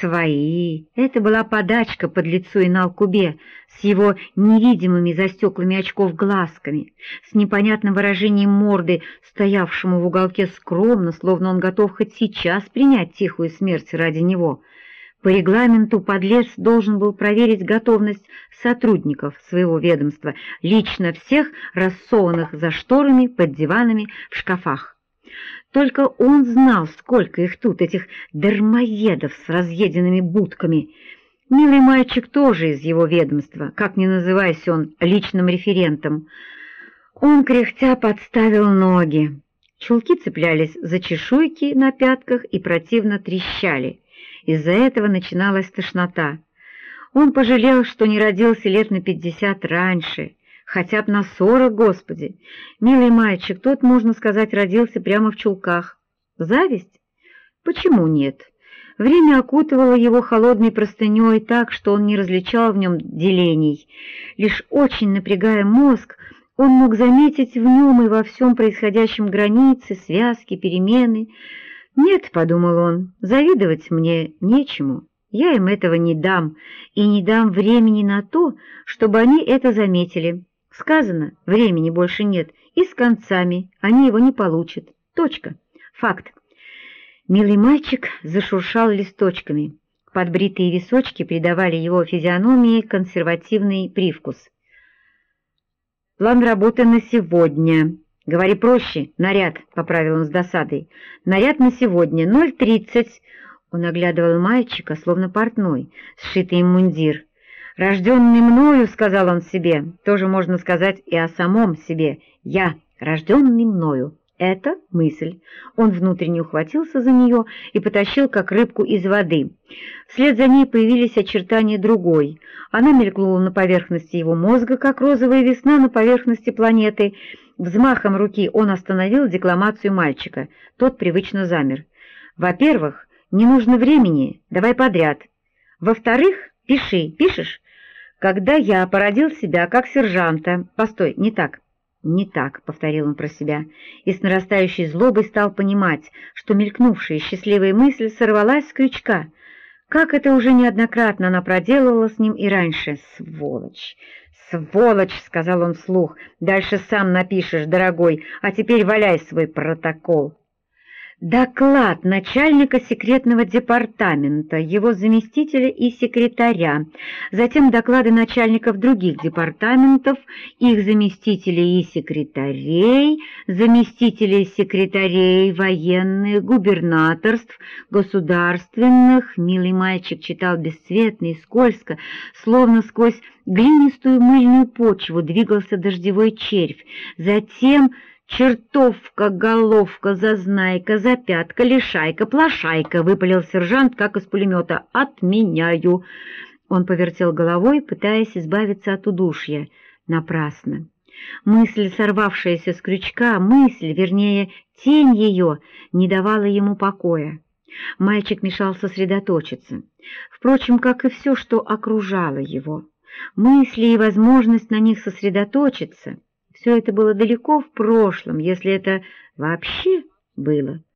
Свои. Это была подачка подлецу Инал-Кубе с его невидимыми за стеклами очков глазками, с непонятным выражением морды, стоявшему в уголке скромно, словно он готов хоть сейчас принять тихую смерть ради него. По регламенту подлец должен был проверить готовность сотрудников своего ведомства, лично всех рассованных за шторами, под диванами, в шкафах. Только он знал, сколько их тут, этих дармоедов с разъеденными будками. Милый мальчик тоже из его ведомства, как ни называйся он личным референтом. Он, кряхтя, подставил ноги. Чулки цеплялись за чешуйки на пятках и противно трещали. Из-за этого начиналась тошнота. Он пожалел, что не родился лет на 50 раньше, хотя бы на 40, Господи. Милый мальчик, тот, можно сказать, родился прямо в чулках. Зависть? Почему нет? Время окутывало его холодной простыней так, что он не различал в нем делений. Лишь очень напрягая мозг, он мог заметить в нем и во всем происходящем границы, связки, перемены. «Нет», — подумал он, — «завидовать мне нечему. Я им этого не дам, и не дам времени на то, чтобы они это заметили. Сказано, времени больше нет, и с концами они его не получат. Точка. Факт». Милый мальчик зашуршал листочками. Подбритые височки придавали его физиономии консервативный привкус. «План работы на сегодня». «Говори проще. Наряд», — поправил он с досадой. «Наряд на сегодня. 0:30». Он оглядывал мальчика, словно портной, сшитый им мундир. «Рожденный мною», — сказал он себе, — тоже можно сказать и о самом себе. «Я, рожденный мною». Это мысль. Он внутренне ухватился за нее и потащил, как рыбку из воды. Вслед за ней появились очертания другой. Она мелькнула на поверхности его мозга, как розовая весна на поверхности планеты. Взмахом руки он остановил декламацию мальчика. Тот привычно замер. «Во-первых, не нужно времени, давай подряд. Во-вторых, пиши. Пишешь? Когда я породил себя как сержанта...» «Постой, не так». «Не так», — повторил он про себя, и с нарастающей злобой стал понимать, что мелькнувшая счастливая мысль сорвалась с крючка. Как это уже неоднократно она проделывала с ним и раньше. «Сволочь! Сволочь!» — сказал он вслух. «Дальше сам напишешь, дорогой, а теперь валяй свой протокол». Доклад начальника секретного департамента, его заместителя и секретаря, затем доклады начальников других департаментов, их заместителей и секретарей, заместителей секретарей военных, губернаторств, государственных. Милый мальчик читал бесцветно и скользко, словно сквозь глинистую мыльную почву двигался дождевой червь. Затем «Чертовка, головка, зазнайка, запятка, лишайка, плашайка», — выпалил сержант, как из пулемета. «Отменяю». Он повертел головой, пытаясь избавиться от удушья. Напрасно. Мысль, сорвавшаяся с крючка, мысль, вернее, тень ее, не давала ему покоя. Мальчик мешал сосредоточиться. Впрочем, как и все, что окружало его. Мысли и возможность на них сосредоточиться — все это было далеко в прошлом, если это вообще было.